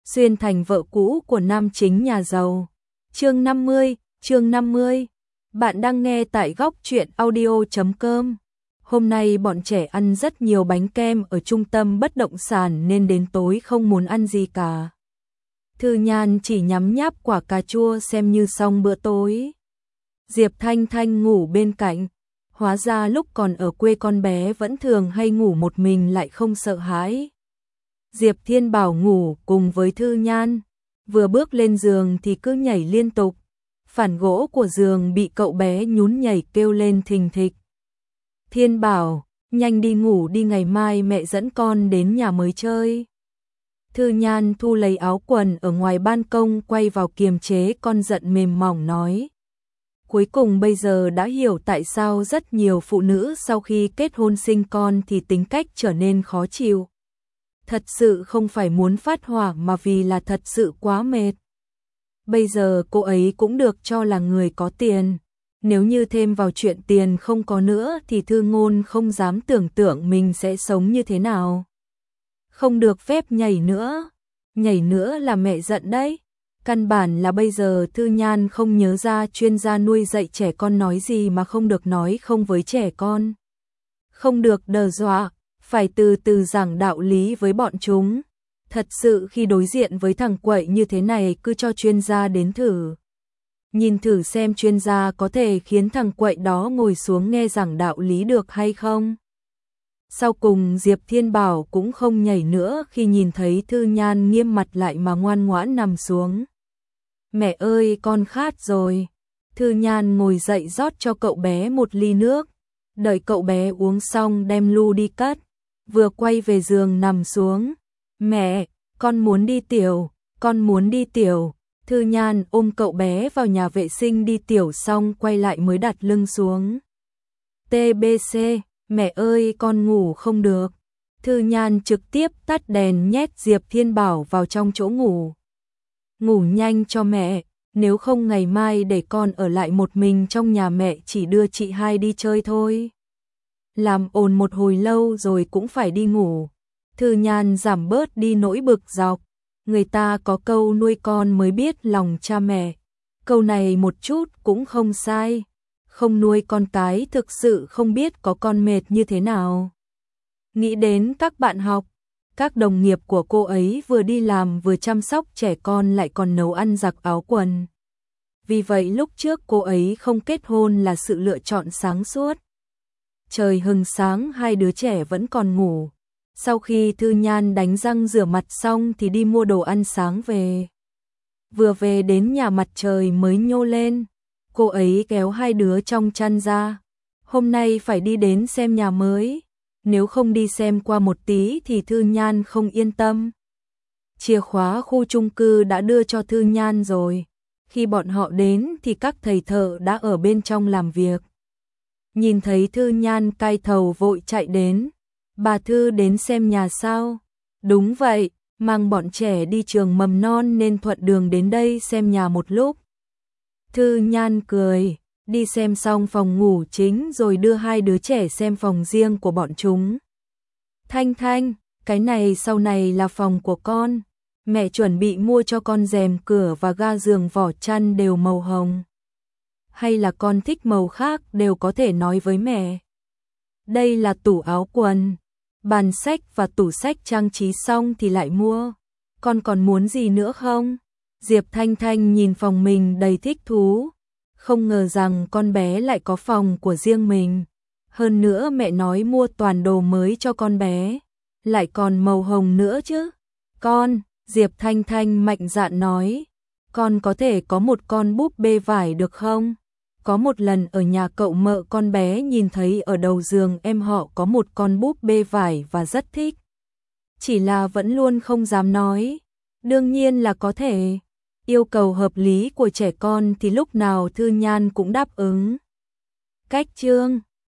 xuyên thành vợ cũ của nam chính nhà giàu. Chương 50. Bạn đang nghe tại góc truyện audio.com. Hôm nay bọn trẻ ăn rất nhiều bánh kem ở trung tâm bất động sản nên đến tối không muốn ăn gì cả. Thư Nhan chỉ nhắm nháp quả cà chua xem như xong bữa tối. Diệp Thanh Thanh ngủ bên cạnh. Hóa ra lúc còn ở quê con bé vẫn thường hay ngủ một mình lại không sợ hãi. Diệp Thiên Bảo ngủ cùng với Thư Nhan, vừa bước lên giường thì cứ nhảy liên tục. Phản gỗ của giường bị cậu bé nhún nhảy kêu lên thình thịch. Thiên Bảo, nhanh đi ngủ đi, ngày mai mẹ dẫn con đến nhà mới chơi. Thư Nhan thu lấy áo quần ở ngoài ban công quay vào kiềm chế con giận mềm mỏng nói. Cuối cùng bây giờ đã hiểu tại sao rất nhiều phụ nữ sau khi kết hôn sinh con thì tính cách trở nên khó chịu. Thật sự không phải muốn phát hỏa mà vì là thật sự quá mệt. Bây giờ cô ấy cũng được cho là người có tiền. Nếu như thêm vào chuyện tiền không có nữa thì Thư Ngôn không dám tưởng tượng mình sẽ sống như thế nào. Không được phép nhảy nữa là mẹ giận đấy. Căn bản là bây giờ Thư Nhan không nhớ ra chuyên gia nuôi dạy trẻ con nói gì mà không được nói không với trẻ con. Không được đe dọa, phải từ từ giảng đạo lý với bọn chúng. Thật sự khi đối diện với thằng quậy như thế này cứ cho chuyên gia đến thử. Nhìn thử xem chuyên gia có thể khiến thằng quậy đó ngồi xuống nghe giảng đạo lý được hay không. Sau cùng Diệp Thiên Bảo cũng không nhảy nữa khi nhìn thấy Thư Nhan nghiêm mặt lại mà ngoan ngoãn nằm xuống. Mẹ ơi con khát rồi. Thư Nhan ngồi dậy rót cho cậu bé một ly nước. Đợi cậu bé uống xong đem lu đi cất. Vừa quay về giường nằm xuống. Mẹ, con muốn đi tiểu. Thư Nhan ôm cậu bé vào nhà vệ sinh đi tiểu xong quay lại mới đặt lưng xuống. TBC, mẹ ơi con ngủ không được. Thư Nhan trực tiếp tắt đèn nhét Diệp Thiên Bảo vào trong chỗ ngủ. Ngủ nhanh cho mẹ, nếu không ngày mai để con ở lại một mình trong nhà mẹ chỉ đưa chị hai đi chơi thôi. Làm ồn một hồi lâu rồi cũng phải đi ngủ. Thư Nhan giảm bớt đi nỗi bực dọc. Người ta có câu nuôi con mới biết lòng cha mẹ. Câu này một chút cũng không sai. Không nuôi con cái thực sự không biết có con mệt như thế nào. Nghĩ đến các bạn học, các đồng nghiệp của cô ấy vừa đi làm vừa chăm sóc trẻ con lại còn nấu ăn giặt áo quần. Vì vậy lúc trước cô ấy không kết hôn là sự lựa chọn sáng suốt. Trời hừng sáng hai đứa trẻ vẫn còn ngủ. Sau khi Thư Nhan đánh răng rửa mặt xong thì đi mua đồ ăn sáng về. Vừa về đến nhà mặt trời mới nhô lên. Cô ấy kéo hai đứa trong chăn ra. Hôm nay phải đi đến xem nhà mới. Nếu không đi xem qua một tí thì Thư Nhan không yên tâm. Chìa khóa khu chung cư đã đưa cho Thư Nhan rồi. Khi bọn họ đến thì các thầy thợ đã ở bên trong làm việc. Nhìn thấy Thư Nhan cay thầu vội chạy đến. Bà Thư đến xem nhà sao? Đúng vậy, mang bọn trẻ đi trường mầm non nên thuận đường đến đây xem nhà một lúc. Thư Nhan cười, đi xem xong phòng ngủ chính rồi đưa hai đứa trẻ xem phòng riêng của bọn chúng. Thanh Thanh, cái này sau này là phòng của con. Mẹ chuẩn bị mua cho con rèm cửa và ga giường vỏ chăn đều màu hồng. Hay là con thích màu khác đều có thể nói với mẹ. Đây là tủ áo quần. Bàn sách và tủ sách trang trí xong thì lại mua. Con còn muốn gì nữa không? Diệp Thanh Thanh nhìn phòng mình đầy thích thú. Không ngờ rằng con bé lại có phòng của riêng mình. Hơn nữa mẹ nói mua toàn đồ mới cho con bé. Lại còn màu hồng nữa chứ. Con, Diệp Thanh Thanh mạnh dạn nói. Con có thể có một con búp bê vải được không? Có một lần ở nhà cậu mợ con bé nhìn thấy ở đầu giường em họ có một con búp bê vải và rất thích. Chỉ là vẫn luôn không dám nói. Đương nhiên là có thể. Yêu cầu hợp lý của trẻ con thì lúc nào Thư Nhan cũng đáp ứng. Cách chương